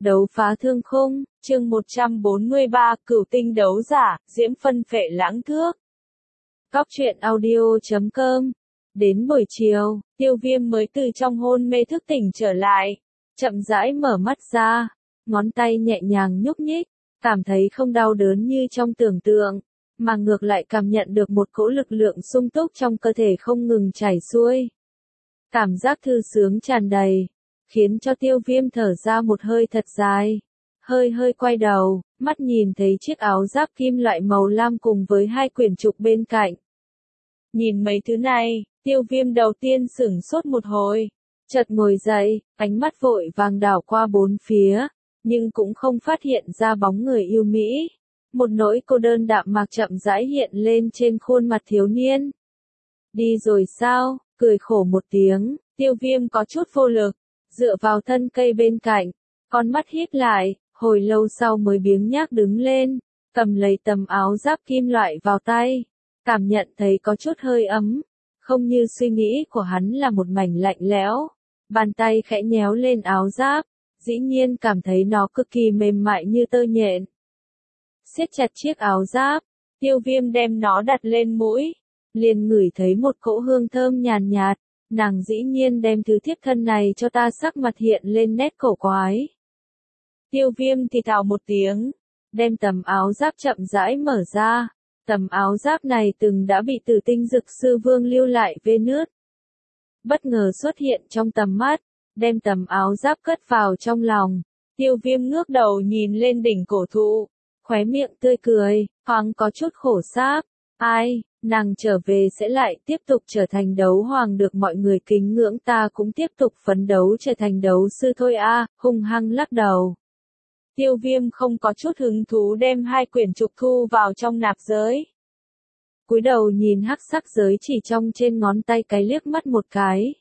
Đấu phá thương khung, chương 143, cửu tinh đấu giả, diễm phân phệ lãng thước. Cóc truyện audio.com. Đến buổi chiều, Tiêu Viêm mới từ trong hôn mê thức tỉnh trở lại, chậm rãi mở mắt ra, ngón tay nhẹ nhàng nhúc nhích, cảm thấy không đau đớn như trong tưởng tượng, mà ngược lại cảm nhận được một cỗ lực lượng sung túc trong cơ thể không ngừng chảy xuôi. Cảm giác thư sướng tràn đầy, khiến cho Tiêu Viêm thở ra một hơi thật dài. Hơi quay đầu, mắt nhìn thấy chiếc áo giáp kim loại màu lam cùng với hai quyển trục bên cạnh. Nhìn mấy thứ này, Tiêu Viêm đầu tiên sửng sốt một hồi, chợt ngồi dậy, ánh mắt vội vàng đảo qua bốn phía, nhưng cũng không phát hiện ra bóng người yêu mỹ. Một nỗi cô đơn đạm mạc chậm rãi hiện lên trên khuôn mặt thiếu niên. Đi rồi sao? Cười khổ một tiếng, Tiêu Viêm có chút vô lực, dựa vào thân cây bên cạnh, con mắt híp lại, hồi lâu sau mới biếng nhác đứng lên, cầm lấy tấm áo giáp kim loại vào tay, cảm nhận thấy có chút hơi ấm, không như suy nghĩ của hắn là một mảnh lạnh lẽo. Bàn tay khẽ nhéo lên áo giáp, dĩ nhiên cảm thấy nó cực kỳ mềm mại như tơ nhện. Siết chặt chiếc áo giáp, Tiêu Viêm đem nó đặt lên mũi, liền ngửi thấy một cỗ hương thơm nhàn nhạt, nàng dĩ nhiên đem thứ thiếp thân này cho ta, sắc mặt hiện lên nét cổ quái. Tiêu Viêm thì thào một tiếng, đem tấm áo giáp chậm rãi mở ra, tấm áo giáp này từng đã bị Tử Tinh Dực Sư Vương lưu lại vết nứt. Bất ngờ xuất hiện trong tầm mắt, đem tấm áo giáp cất vào trong lòng, Tiêu Viêm ngước đầu nhìn lên đỉnh cổ thụ, khóe miệng tươi cười, thoáng có chút khổ sáp. Ai, nàng trở về sẽ lại tiếp tục trở thành đấu hoàng được mọi người kính ngưỡng, ta cũng tiếp tục phấn đấu trở thành đấu sư thôi a. Hung hăng lắc đầu. Tiêu Viêm không có chút hứng thú đem hai quyển trục thu vào trong nạp giới. Cúi đầu nhìn hắc sắc giới chỉ trong trên ngón tay cái liếc mắt một cái.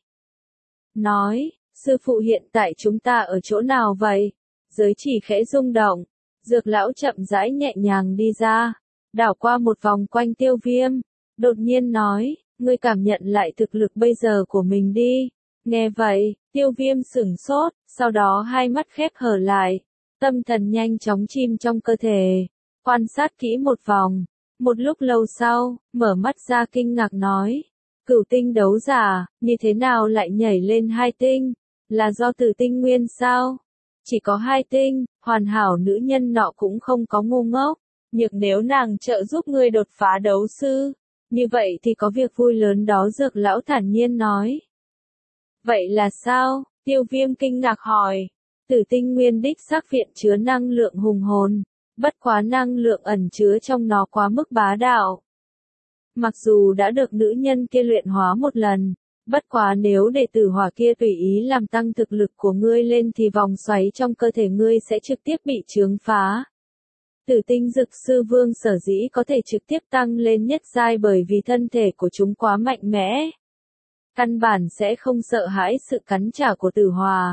Nói, sư phụ hiện tại chúng ta ở chỗ nào vậy? Giới chỉ khẽ rung động, Dược lão chậm rãi nhẹ nhàng đi ra, đảo qua một vòng quanh Tiêu Viêm, đột nhiên nói, ngươi cảm nhận lại thực lực bây giờ của mình đi. Nghe vậy, Tiêu Viêm sửng sốt, sau đó hai mắt khép hờ lại, tâm thần nhanh chóng chìm trong cơ thể, quan sát kỹ một vòng. Một lúc lâu sau, mở mắt ra kinh ngạc nói, cửu tinh đấu giả, như thế nào lại nhảy lên hai tinh? Là do Tử Tinh Nguyên sao? Chỉ có hai tinh, hoàn hảo nữ nhân nọ cũng không có ngu ngốc. Nhưng nếu nàng trợ giúp ngươi đột phá đấu sư, như vậy thì có việc vui lớn đó, Dược lão thản nhiên nói. Vậy là sao? Tiêu Viêm kinh ngạc hỏi. Tử Tinh Nguyên đích xác viện chứa năng lượng hùng hồn, bất quá năng lượng ẩn chứa trong nó quá mức bá đạo. Mặc dù đã được nữ nhân kia luyện hóa một lần, bất quá nếu để tử hỏa kia tùy ý làm tăng thực lực của ngươi lên thì vòng xoáy trong cơ thể ngươi sẽ trực tiếp bị chướng phá. Tử Tinh Dực Sư Vương sở dĩ có thể trực tiếp tăng lên nhất giai bởi vì thân thể của chúng quá mạnh mẽ. Căn bản sẽ không sợ hãi sự cắn trả của tử hỏa.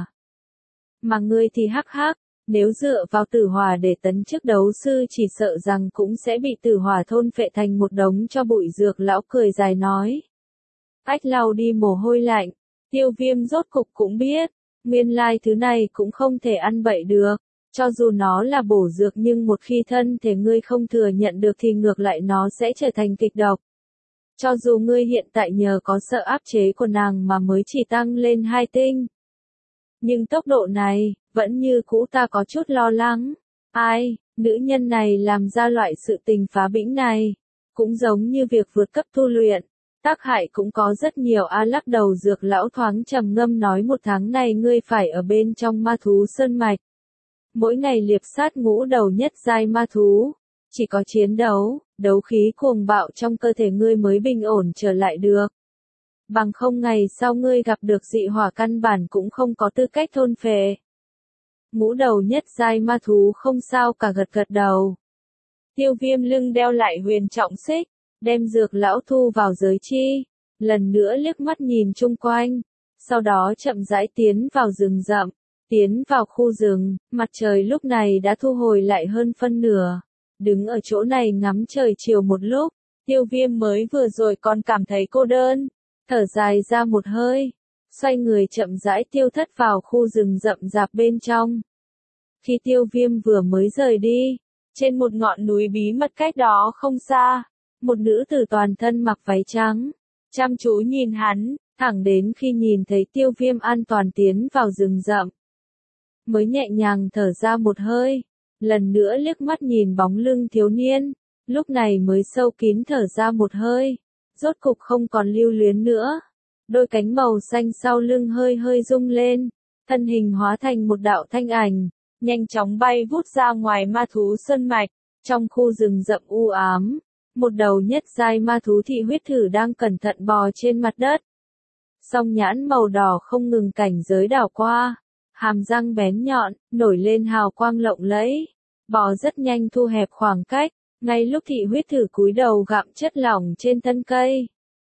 Mà ngươi thì hắc hắc, nếu dựa vào tử hỏa để tấn chức đấu sư chỉ sợ rằng cũng sẽ bị tử hỏa thôn phệ thành một đống cho bụi. Dược lão cười dài nói. Ách lau đi mồ hôi lạnh, Tiêu Viêm rốt cục cũng biết, nguyên lai thứ này cũng không thể ăn bậy được. Cho dù nó là bổ dược nhưng một khi thân thể ngươi không thừa nhận được thì ngược lại nó sẽ trở thành kịch độc. Cho dù ngươi hiện tại nhờ có sự áp chế của nàng mà mới chỉ tăng lên hai tinh, nhưng tốc độ này, vẫn như cũ ta có chút lo lắng. Ai, nữ nhân này làm ra loại sự tình phá bĩnh này, cũng giống như việc vượt cấp tu luyện, tác hại cũng có rất nhiều a. Lắc đầu, Dược lão thoáng trầm ngâm nói, một tháng này ngươi phải ở bên trong ma thú sơn mạch. Mỗi ngày liệp sát ngũ đầu nhất giai ma thú, chỉ có chiến đấu, đấu khí cuồng bạo trong cơ thể ngươi mới bình ổn trở lại được. Bằng không ngày sau ngươi gặp được dị hỏa căn bản cũng không có tư cách thôn phệ. Ngũ đầu nhất giai ma thú không sao cả, gật gật đầu. Tiêu Viêm lưng đeo lại huyền trọng xích, đem Dược lão thu vào giới chi, lần nữa liếc mắt nhìn chung quanh, sau đó chậm rãi tiến vào rừng rậm. Tiến vào khu rừng, mặt trời lúc này đã thu hồi lại hơn phân nửa. Đứng ở chỗ này ngắm trời chiều một lúc, Tiêu Viêm mới vừa rồi còn cảm thấy cô đơn, thở dài ra một hơi, xoay người chậm rãi tiêu thất vào khu rừng rậm rạp bên trong. Khi Tiêu Viêm vừa mới rời đi, trên một ngọn núi bí mật cách đó không xa, một nữ tử toàn thân mặc váy trắng, chăm chú nhìn hắn, thẳng đến khi nhìn thấy Tiêu Viêm an toàn tiến vào rừng rậm, mới nhẹ nhàng thở ra một hơi, lần nữa liếc mắt nhìn bóng lưng thiếu niên, lúc này mới sâu kín thở ra một hơi, rốt cục không còn lưu luyến nữa. Đôi cánh màu xanh sau lưng hơi hơi rung lên, thân hình hóa thành một đạo thanh ảnh, nhanh chóng bay vút ra ngoài ma thú sơn mạch, trong khu rừng rậm u ám, một đầu nhất giai ma thú thị huyết thử đang cẩn thận bò trên mặt đất. Song nhãn màu đỏ không ngừng cảnh giới đảo qua, hàm răng bén nhọn, nổi lên hào quang lộng lẫy, bò rất nhanh thu hẹp khoảng cách, ngay lúc thị huyết thử cúi đầu gặm chất lỏng trên thân cây,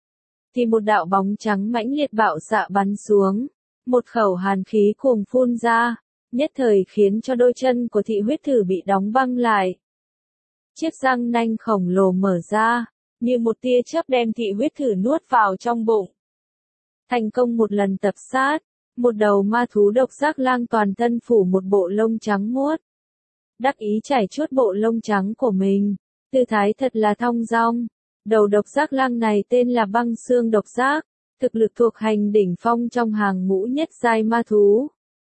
thì một đạo bóng trắng mãnh liệt bạo xạ bắn xuống, một khẩu hàn khí cuồng phun ra, nhất thời khiến cho đôi chân của thị huyết thử bị đóng băng lại. Chiếc răng nanh khổng lồ mở ra, như một tia chớp đem thị huyết thử nuốt vào trong bụng. Thành công một lần tập sát, một đầu ma thú độc giác lang toàn thân phủ một bộ lông trắng muốt. Đắc ý chải chuốt bộ lông trắng của mình, tư thái thật là thong dong. Đầu độc giác lang này tên là băng xương độc giác, thực lực thuộc hành đỉnh phong trong hàng ngũ nhất giai ma thú.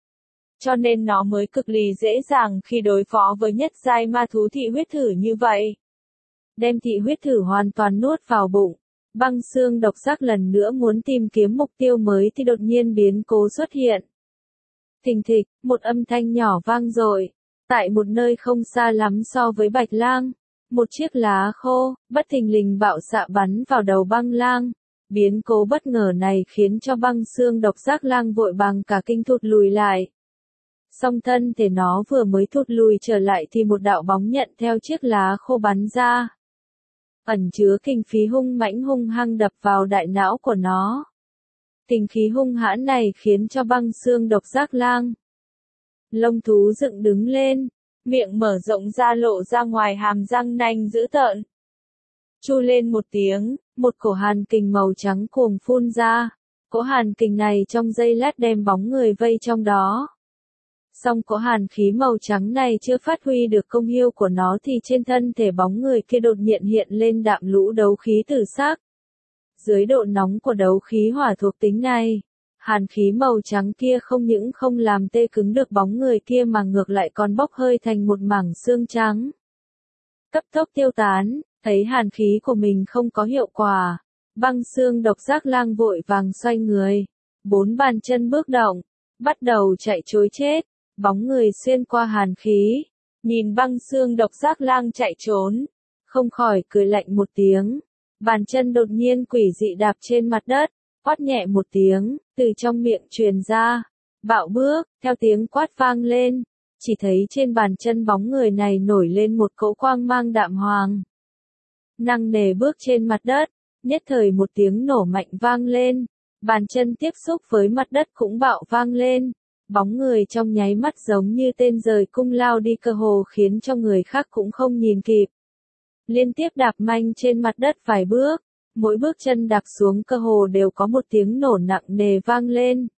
Cho nên nó mới cực kỳ dễ dàng khi đối phó với nhất giai ma thú thị huyết thử như vậy. Đem thị huyết thử hoàn toàn nuốt vào bụng, băng xương độc giác lần nữa muốn tìm kiếm mục tiêu mới thì đột nhiên biến cố xuất hiện. Thình thịch, một âm thanh nhỏ vang dội, tại một nơi không xa lắm so với Bạch Lang. Một chiếc lá khô, bất thình lình bạo xạ bắn vào đầu băng lang. Biến cố bất ngờ này khiến cho băng xương độc giác lang vội bằng cả kinh thụt lùi lại. Song thân thể nó vừa mới thụt lùi trở lại thì một đạo bóng nhận theo chiếc lá khô bắn ra. Ẩn chứa kinh khí hung mãnh hung hăng đập vào đại não của nó. Kinh khí hung hãn này khiến cho băng xương độc giác lang lông thú dựng đứng lên, miệng mở rộng ra lộ ra ngoài hàm răng nanh dữ tợn. Chu lên một tiếng, một cổ hàn kình màu trắng cuồng phun ra. Cỗ hàn kình này trong giây lát đem bóng người vây trong đó. Song cỗ hàn khí màu trắng này chưa phát huy được công hiệu của nó thì trên thân thể bóng người kia đột nhiên hiện lên đạm lũ đấu khí tử sắc. Dưới độ nóng của đấu khí hỏa thuộc tính này, hàn khí màu trắng kia không những không làm tê cứng được bóng người kia mà ngược lại còn bốc hơi thành một mảng xương trắng. Cấp tốc tiêu tán, thấy hàn khí của mình không có hiệu quả, băng xương độc giác lang vội vàng xoay người, bốn bàn chân bước động, bắt đầu chạy trối chết, bóng người xuyên qua hàn khí, nhìn băng xương độc giác lang chạy trốn, không khỏi cười lạnh một tiếng, bàn chân đột nhiên quỷ dị đạp trên mặt đất, quát nhẹ một tiếng, từ trong miệng truyền ra, bạo bước, theo tiếng quát vang lên, chỉ thấy trên bàn chân bóng người này nổi lên một cỗ quang mang đạm hoàng. Nặng nề bước trên mặt đất, nhất thời một tiếng nổ mạnh vang lên, bàn chân tiếp xúc với mặt đất cũng bạo vang lên, bóng người trong nháy mắt giống như tên rời cung lao đi cơ hồ khiến cho người khác cũng không nhìn kịp. Liên tiếp đạp manh trên mặt đất vài bước, mỗi bước chân đạp xuống cơ hồ đều có một tiếng nổ nặng nề vang lên.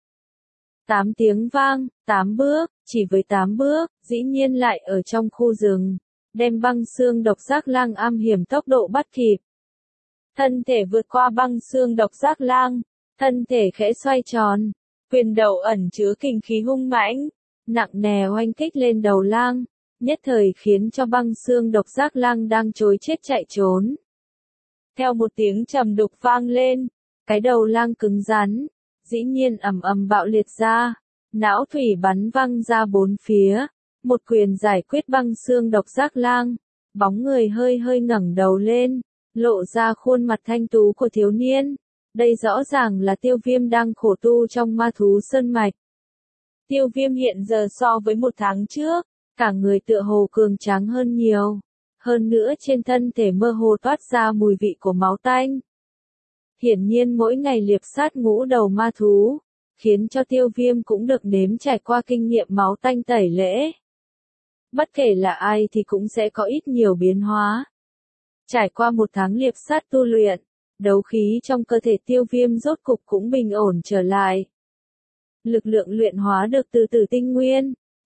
8 tiếng vang, 8 bước, chỉ với 8 bước, dĩ nhiên lại ở trong khu rừng, đem băng xương độc giác lang am hiểm tốc độ bắt kịp. Thân thể vượt qua băng xương độc giác lang, thân thể khẽ xoay tròn, quyền đầu ẩn chứa kinh khí hung mãnh, nặng nề oanh kích lên đầu lang, nhất thời khiến cho băng xương độc giác lang đang trối chết chạy trốn. Theo một tiếng trầm đục vang lên, cái đầu lang cứng rắn, dĩ nhiên ầm ầm bạo liệt ra, não thủy bắn văng ra bốn phía, một quyền giải quyết băng xương độc giác lang, bóng người hơi hơi ngẩng đầu lên, lộ ra khuôn mặt thanh tú của thiếu niên. Đây rõ ràng là Tiêu Viêm đang khổ tu trong ma thú sơn mạch. Tiêu Viêm hiện giờ so với một tháng trước, cả người tựa hồ cường tráng hơn nhiều. Hơn nữa trên thân thể mơ hồ toát ra mùi vị của máu tanh. Hiển nhiên mỗi ngày liệp sát ngũ đầu ma thú, khiến cho Tiêu Viêm cũng được nếm trải qua kinh nghiệm máu tanh tẩy lễ. Bất kể là ai thì cũng sẽ có ít nhiều biến hóa. Trải qua một tháng liệp sát tu luyện, đấu khí trong cơ thể Tiêu Viêm rốt cục cũng bình ổn trở lại. Lực lượng luyện hóa được từ tử tinh nguyên,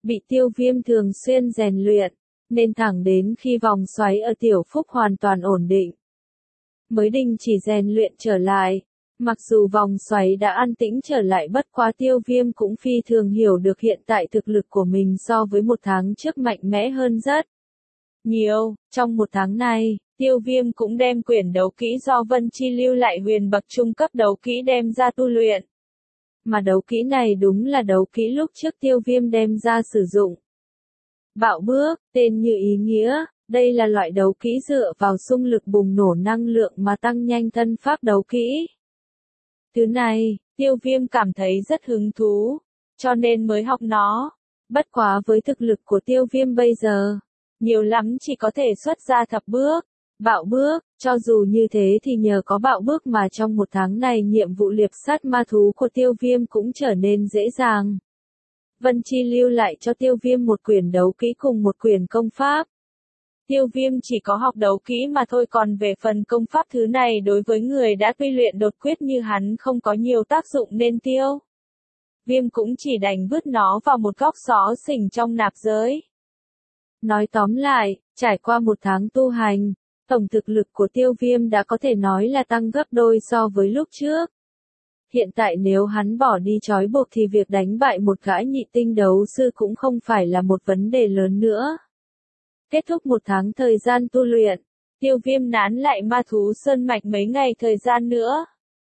bị Tiêu Viêm thường xuyên rèn luyện, nên thẳng đến khi vòng xoáy ở Tiểu Phúc hoàn toàn ổn định, mới đình chỉ rèn luyện trở lại. Mặc dù vòng xoáy đã an tĩnh trở lại, bất quá Tiêu Viêm cũng phi thường hiểu được hiện tại thực lực của mình so với một tháng trước mạnh mẽ hơn rất nhiều. Trong một tháng này, Tiêu Viêm cũng đem quyển đấu kỹ do Vân Chi lưu lại huyền bậc trung cấp đấu kỹ đem ra tu luyện. Mà đấu kỹ này đúng là đấu kỹ lúc trước Tiêu Viêm đem ra sử dụng. Bạo bước, tên như ý nghĩa, đây là loại đấu kỹ dựa vào xung lực bùng nổ năng lượng mà tăng nhanh thân pháp đấu kỹ. Thứ này, Tiêu Viêm cảm thấy rất hứng thú, cho nên mới học nó. Bất quá với thực lực của Tiêu Viêm bây giờ, nhiều lắm chỉ có thể xuất ra thập bước, bạo bước. Cho dù như thế thì nhờ có bạo bước mà trong một tháng này nhiệm vụ liệp sát ma thú của Tiêu Viêm cũng trở nên dễ dàng. Vân Chi lưu lại cho Tiêu Viêm một quyển đấu kỹ cùng một quyển công pháp. Tiêu Viêm chỉ có học đấu kỹ mà thôi, còn về phần công pháp thứ này đối với người đã tu luyện đột quyết như hắn không có nhiều tác dụng nên Tiêu Viêm cũng chỉ đành vứt nó vào một góc xó xỉnh trong nạp giới. Nói tóm lại, trải qua một tháng tu hành, tổng thực lực của Tiêu Viêm đã có thể nói là tăng gấp đôi so với lúc trước. Hiện tại nếu hắn bỏ đi trói buộc thì việc đánh bại một gã nhị tinh đấu sư cũng không phải là một vấn đề lớn nữa. Kết thúc một tháng thời gian tu luyện, Tiêu Viêm nán lại ma thú sơn mạch mấy ngày thời gian nữa.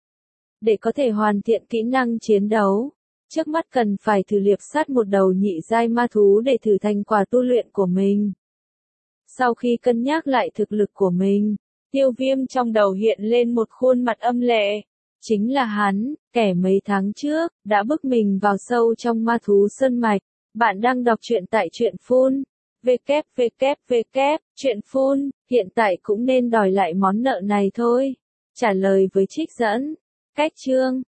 Để có thể hoàn thiện kỹ năng chiến đấu, trước mắt cần phải thử liệp sát một đầu nhị giai ma thú để thử thành quả tu luyện của mình. Sau khi cân nhắc lại thực lực của mình, Tiêu Viêm trong đầu hiện lên một khuôn mặt âm lệ. Chính là hắn, kẻ mấy tháng trước, đã bức mình vào sâu trong ma thú sơn mạch. Bạn đang đọc truyện tại truyện Phun. Truyện Phun, hiện tại cũng nên đòi lại món nợ này thôi. Trả lời với trích dẫn. Cách chương.